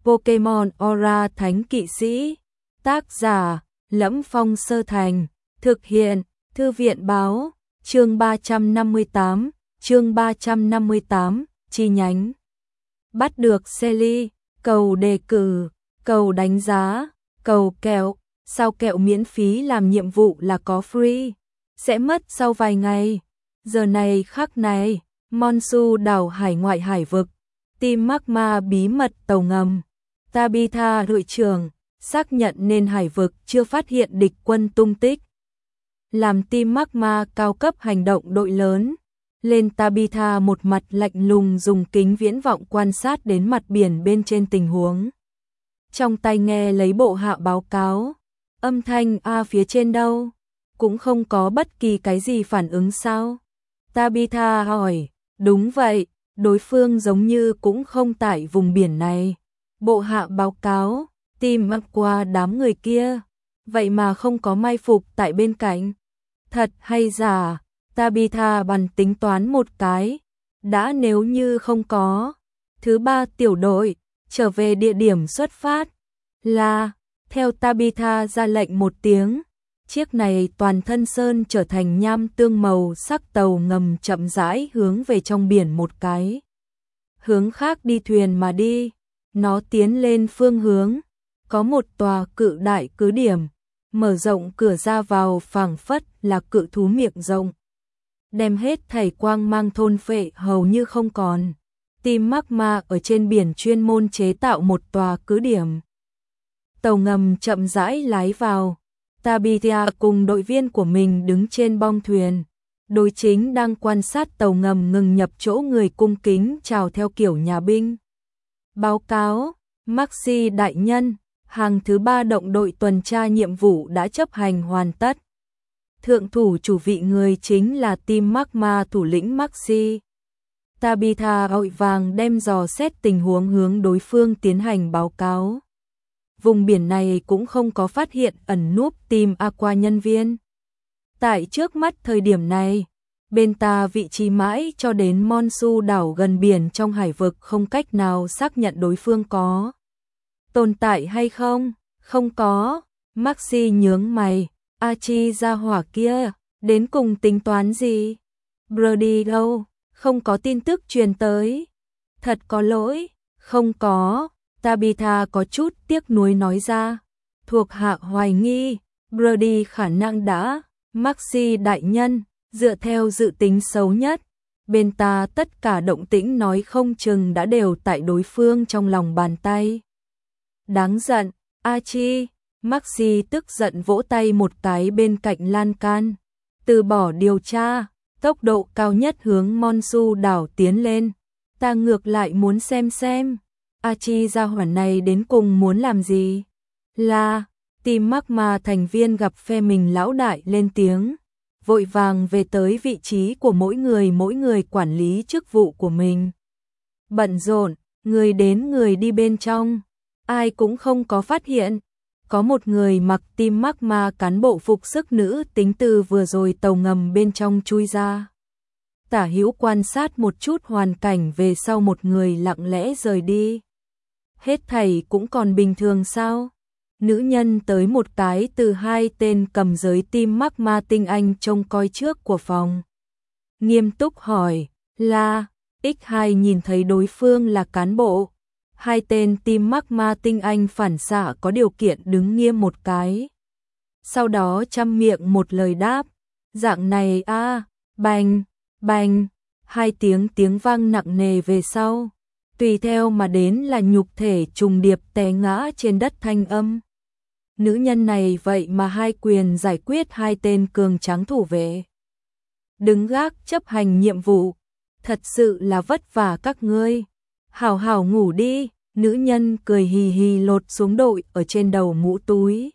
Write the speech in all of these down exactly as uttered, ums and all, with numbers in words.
Pokemon Aura Thánh Kỵ Sĩ. Tác giả: Lẫm Phong Sơ Thành. Thực hiện: Thư viện báo. Chương ba trăm năm mươi tám, chương ba trăm năm mươi tám, chi nhánh. Bắt được Selly, cầu đề cử, cầu đánh giá, cầu kẹo, sao kẹo miễn phí làm nhiệm vụ là có free, sẽ mất sau vài ngày. Giờ này khắc này, Monsu đảo hải ngoại hải vực, team Magma bí mật tàu ngầm. Tabitha đội trưởng xác nhận nên hải vực chưa phát hiện địch quân tung tích. Làm team Magma cao cấp hành động đội lớn, lên Tabitha một mặt lạnh lùng dùng kính viễn vọng quan sát đến mặt biển bên trên tình huống. Trong tai nghe lấy bộ hạ báo cáo, âm thanh a phía trên đâu, cũng không có bất kỳ cái gì phản ứng sao? Tabitha hỏi, đúng vậy, đối phương giống như cũng không tại vùng biển này. Bộ hạ báo cáo, tìm mặc qua đám người kia, vậy mà không có mai phục tại bên cạnh. Thật hay giả? Tabitha bắn tính toán một cái, đã nếu như không có. Thứ ba tiểu đội, trở về địa điểm xuất phát. Là, theo Tabitha ra lệnh một tiếng, chiếc này toàn thân sơn trở thành nham tương màu sắc tàu ngầm chậm rãi hướng về trong biển một cái. Hướng khác đi thuyền mà đi, nó tiến lên phương hướng, có một tòa cự đại cứ điểm, mở rộng cửa ra vào phảng phất là cự thú miệng rộng. Đem hết thảy quang mang thôn phệ hầu như không còn. Team Magma ở trên biển chuyên môn chế tạo một tòa cứ điểm. Tàu ngầm chậm rãi lái vào. Tabitha cùng đội viên của mình đứng trên bong thuyền. Đối chính đang quan sát tàu ngầm ngừng nhập chỗ người cung kính chào theo kiểu nhà binh. Báo cáo, Maxi đại nhân, hàng thứ ba động đội tuần tra nhiệm vụ đã chấp hành hoàn tất. Thượng thủ chủ vị người chính là team Magma thủ lĩnh Maxi. Tabitha vội vàng đem dò xét tình huống hướng đối phương tiến hành báo cáo. Vùng biển này cũng không có phát hiện ẩn núp team Aqua nhân viên. Tại trước mắt thời điểm này, bên ta vị trí mãi cho đến Monsu đảo gần biển trong hải vực không cách nào xác nhận đối phương có tồn tại hay không. Không có. Maxi nhướng mày. Achi ra hỏa kia, đến cùng tính toán gì? Brody đâu? Không có tin tức truyền tới. Thật có lỗi, không có. Tabitha có chút tiếc nuối nói ra. Thuộc hạ hoài nghi, Brody khả năng đã. Maxi đại nhân, dựa theo dự tính xấu nhất, bên ta tất cả động tĩnh nói không chừng đã đều tại đối phương trong lòng bàn tay. Đáng giận, Achi. Maxi tức giận vỗ tay một cái bên cạnh lan can. Từ bỏ điều tra, tốc độ cao nhất hướng Monsu đảo tiến lên. Ta ngược lại muốn xem xem, Achi gia hỏa này đến cùng muốn làm gì? Là, team Magma thành viên gặp phe mình lão đại lên tiếng. Vội vàng về tới vị trí của mỗi người mỗi người quản lý chức vụ của mình. Bận rộn, người đến người đi bên trong. Ai cũng không có phát hiện. Có một người mặc team Magma cán bộ phục sức nữ tính từ vừa rồi tàu ngầm bên trong chui ra. Tả hữu quan sát một chút hoàn cảnh về sau một người lặng lẽ rời đi. Hết thảy cũng còn bình thường sao? Nữ nhân tới một cái từ hai tên cầm giới team Magma tinh anh trông coi trước của phòng. Nghiêm túc hỏi, là, ích hai nhìn thấy đối phương là cán bộ. Hai tên team Magma tinh anh phản xạ có điều kiện đứng nghiêm một cái. Sau đó chăm miệng một lời đáp, dạng này a, à, bành, bành, hai tiếng tiếng vang nặng nề về sau. Tùy theo mà đến là nhục thể trùng điệp té ngã trên đất thanh âm. Nữ nhân này vậy mà hai quyền giải quyết hai tên cường tráng thủ vệ. Đứng gác chấp hành nhiệm vụ, thật sự là vất vả các ngươi. Hảo hảo ngủ đi, nữ nhân cười hì hì lột xuống đội ở trên đầu mũ túi.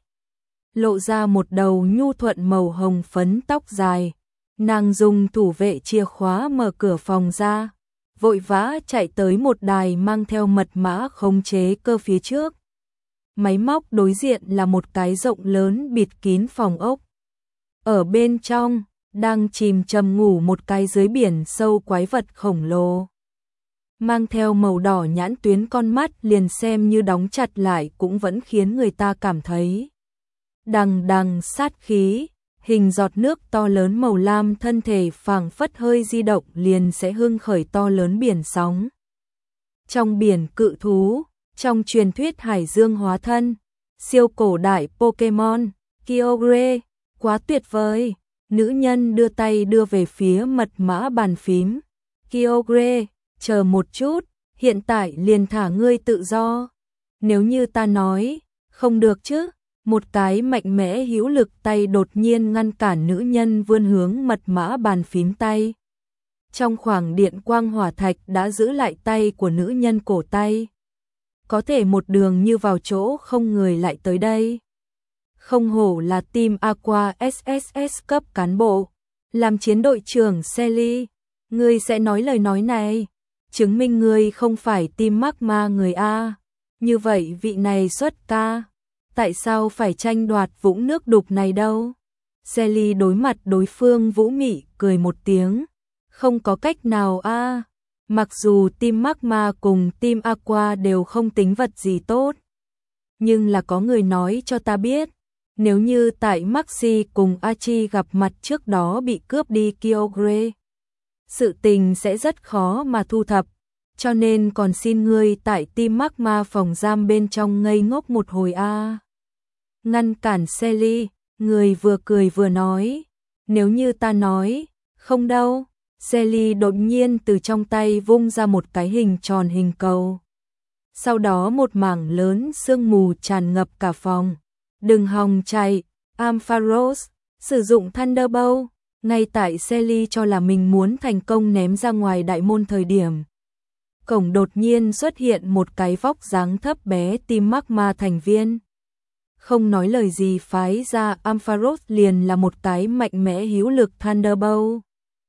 Lộ ra một đầu nhu thuận màu hồng phấn tóc dài. Nàng dùng thủ vệ chìa khóa mở cửa phòng ra, vội vã chạy tới một đài mang theo mật mã khống chế cơ phía trước. Máy móc đối diện là một cái rộng lớn bịt kín phòng ốc. Ở bên trong, đang chìm chầm ngủ một cái dưới biển sâu quái vật khổng lồ. mang theo màu đỏ nhãn tuyến con mắt liền xem như đóng chặt lại cũng vẫn khiến người ta cảm thấy đằng đằng sát khí, hình giọt nước to lớn màu lam thân thể phảng phất hơi di động liền sẽ hưng khởi to lớn biển sóng. Trong biển cự thú, trong truyền thuyết hải dương hóa thân, siêu cổ đại Pokemon, Kyogre, quá tuyệt vời. Nữ nhân đưa tay đưa về phía mật mã bàn phím. Kyogre, chờ một chút, hiện tại liền thả ngươi tự do. Nếu như ta nói, không được chứ, một cái mạnh mẽ hữu lực tay đột nhiên ngăn cản nữ nhân vươn hướng mật mã bàn phím tay. Trong khoảng điện quang hỏa thạch đã giữ lại tay của nữ nhân cổ tay. Có thể một đường như vào chỗ không người lại tới đây. Không hổ là team Aqua ét ét ét cấp cán bộ, làm chiến đội trưởng Sally, ngươi sẽ nói lời nói này, chứng minh ngươi không phải team Magma người A. Như vậy vị này xuất ca, tại sao phải tranh đoạt vũng nước đục này đâu? Sally đối mặt đối phương vũ mị cười một tiếng, không có cách nào a. Mặc dù team Magma cùng team Aqua đều không tính vật gì tốt, nhưng là có người nói cho ta biết, nếu như tại Maxi cùng Archie gặp mặt trước đó bị cướp đi Kyogre, sự tình sẽ rất khó mà thu thập, cho nên còn xin ngươi tại team Magma phòng giam bên trong ngây ngốc một hồi a. Ngăn cản Sally, người vừa cười vừa nói, nếu như ta nói, không đâu. Sally đột nhiên từ trong tay vung ra một cái hình tròn hình cầu. Sau đó một mảng lớn sương mù tràn ngập cả phòng. Đừng hòng chạy, Ampharos, sử dụng Thunderbolt. Ngay tại Sally cho là mình muốn thành công ném ra ngoài đại môn thời điểm. Cổng đột nhiên xuất hiện một cái vóc dáng thấp bé team Magma thành viên. Không nói lời gì phái ra Ampharos liền là một cái mạnh mẽ hữu lực Thunderbolt.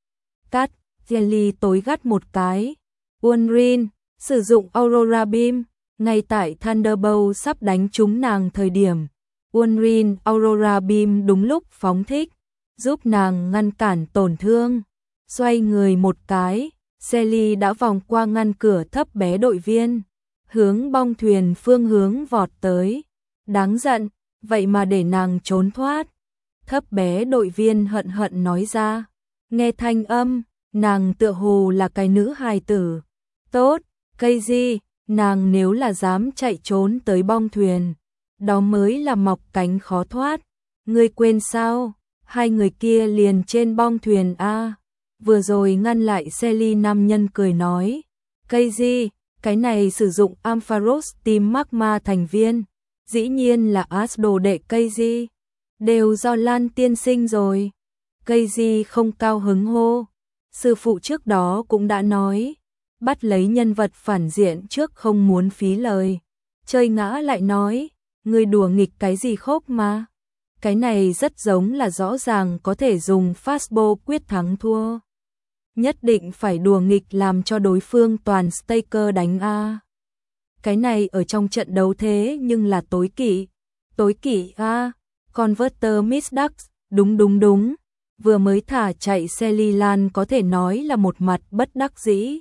Cắt, Jelly tối gắt một cái. Unrin, sử dụng Aurora Beam, ngay tại Thunderbolt sắp đánh trúng nàng thời điểm. Unrin Aurora Beam đúng lúc phóng thích, giúp nàng ngăn cản tổn thương. Xoay người một cái, Sally đã vòng qua ngăn cửa thấp bé đội viên, hướng bong thuyền phương hướng vọt tới. Đáng giận, vậy mà để nàng trốn thoát. Thấp bé đội viên hận hận nói ra. Nghe thanh âm, nàng tựa hồ là cái nữ hài tử. Tốt, cây gì, nàng nếu là dám chạy trốn tới bong thuyền, đó mới là mọc cánh khó thoát. Ngươi quên sao, hai người kia liền trên bong thuyền a. Vừa rồi ngăn lại Sally nam nhân cười nói. Cây gì, cái này sử dụng Ampharos team Magma thành viên. Dĩ nhiên là As đồ đệ cây gì. Đều do Lan tiên sinh rồi. Cây gì không cao hứng hô. Sư phụ trước đó cũng đã nói, bắt lấy nhân vật phản diện trước không muốn phí lời. Chơi ngã lại nói, người đùa nghịch cái gì khốc mà. Cái này rất giống là rõ ràng có thể dùng fastball quyết thắng thua. Nhất định phải đùa nghịch làm cho đối phương toàn staker đánh A. Cái này ở trong trận đấu thế nhưng là tối kỵ. Tối kỵ A. Converter Miss Ducks, đúng đúng đúng. Vừa mới thả chạy Sally Lan có thể nói là một mặt bất đắc dĩ.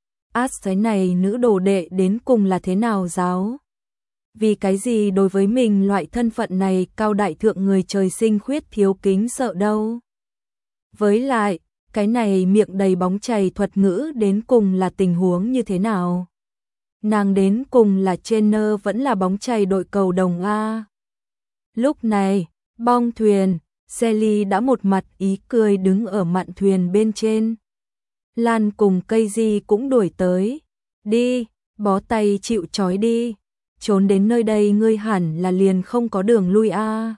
As cái này nữ đồ đệ đến cùng là thế nào giáo? Vì cái gì đối với mình loại thân phận này cao đại thượng người trời sinh khuyết thiếu kính sợ đâu? Với lại, cái này miệng đầy bóng chày thuật ngữ đến cùng là tình huống như thế nào? Nàng đến cùng là trainer vẫn là bóng chày đội cầu đồng A. Lúc này, bong thuyền, Sally đã một mặt ý cười đứng ở mạn thuyền bên trên. Lan cùng cây di cũng đuổi tới. Đi, bó tay chịu trói đi. Trốn đến nơi đây ngươi hẳn là liền không có đường lui a.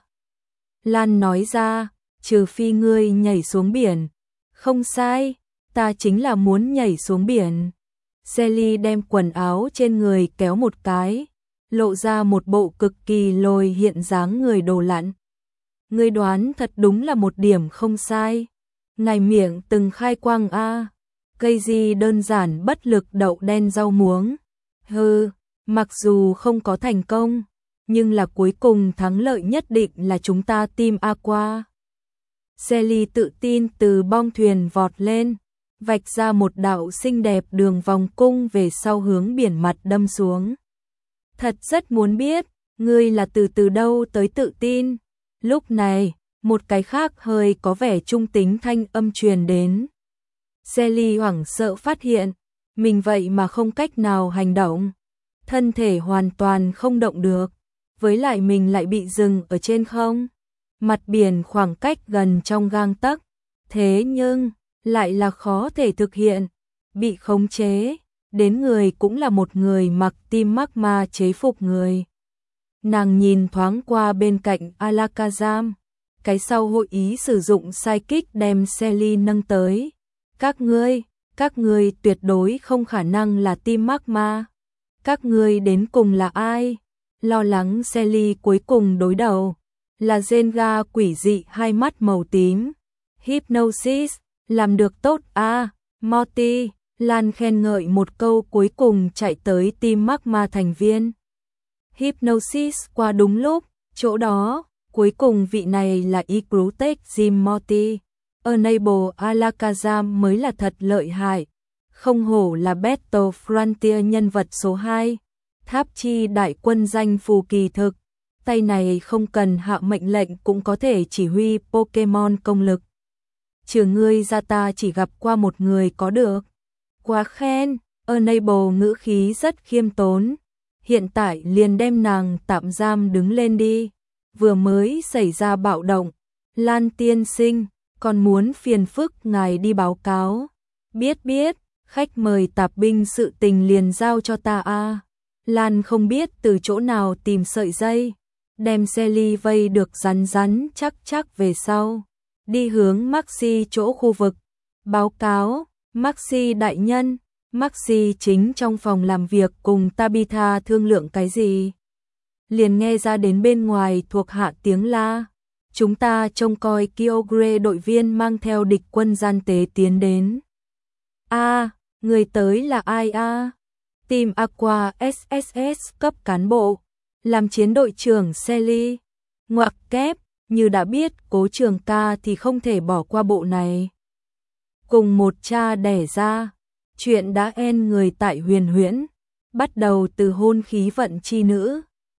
Lan nói ra, trừ phi ngươi nhảy xuống biển. Không sai, ta chính là muốn nhảy xuống biển. Sally đem quần áo trên người kéo một cái, lộ ra một bộ cực kỳ lồi hiện dáng người đồ lặn. Ngươi đoán thật đúng là một điểm không sai. Ngài miệng từng khai quang a. Cây gì đơn giản bất lực đậu đen rau muống. Hừ, mặc dù không có thành công, nhưng là cuối cùng thắng lợi nhất định là chúng ta team Aqua. Sally tự tin từ bong thuyền vọt lên, vạch ra một đạo xinh đẹp đường vòng cung về sau hướng biển mặt đâm xuống. Thật rất muốn biết, ngươi là từ từ đâu tới tự tin. Lúc này, một cái khác hơi có vẻ trung tính thanh âm truyền đến. Sally hoảng sợ phát hiện, mình vậy mà không cách nào hành động. Thân thể hoàn toàn không động được, với lại mình lại bị dừng ở trên không. Mặt biển khoảng cách gần trong gang tấc, thế nhưng lại là khó thể thực hiện, bị khống chế, đến người cũng là một người mặc tim magma chế phục người. Nàng nhìn thoáng qua bên cạnh Alakazam, cái sau hội ý sử dụng psychic đem Sally nâng tới. Các ngươi, các ngươi tuyệt đối không khả năng là tim magma. Các ngươi đến cùng là ai? Lo lắng Sally cuối cùng đối đầu, là Zenga quỷ dị hai mắt màu tím. Hypnosis, làm được tốt a, à, Morty, Lan khen ngợi một câu cuối cùng chạy tới tim magma thành viên. Hypnosis qua đúng lúc, chỗ đó, cuối cùng vị này là Icrutech Jim Morty. Enable Alakazam mới là thật lợi hại. Không hổ là Battle Frontier nhân vật số hai. Tháp chi đại quân danh phù kỳ thực. Tay này không cần hạ mệnh lệnh cũng có thể chỉ huy Pokemon công lực. Trừ ngươi ra ta chỉ gặp qua một người có được. Quá khen, Enable ngữ khí rất khiêm tốn. Hiện tại liền đem nàng tạm giam đứng lên đi. Vừa mới xảy ra bạo động. Lan tiên sinh, còn muốn phiền phức ngài đi báo cáo. Biết biết, khách mời tạp binh sự tình liền giao cho ta a. À. Lan không biết từ chỗ nào tìm sợi dây, đem Sally vây được rắn rắn chắc chắc về sau, đi hướng Maxi chỗ khu vực. Báo cáo, Maxi đại nhân, Maxi chính trong phòng làm việc cùng Tabitha thương lượng cái gì. Liền nghe ra đến bên ngoài thuộc hạ tiếng la. Chúng ta trông coi Kyogre đội viên mang theo địch quân gian tế tiến đến. A, à, người tới là ai a? À? Team Aqua ét ét ét cấp cán bộ, làm chiến đội trưởng Sally. Ngoặc kép, như đã biết Cố Trường Ca thì không thể bỏ qua bộ này. Cùng một cha đẻ ra, chuyện đã en người tại Huyền Huyễn, bắt đầu từ hôn khí vận chi nữ.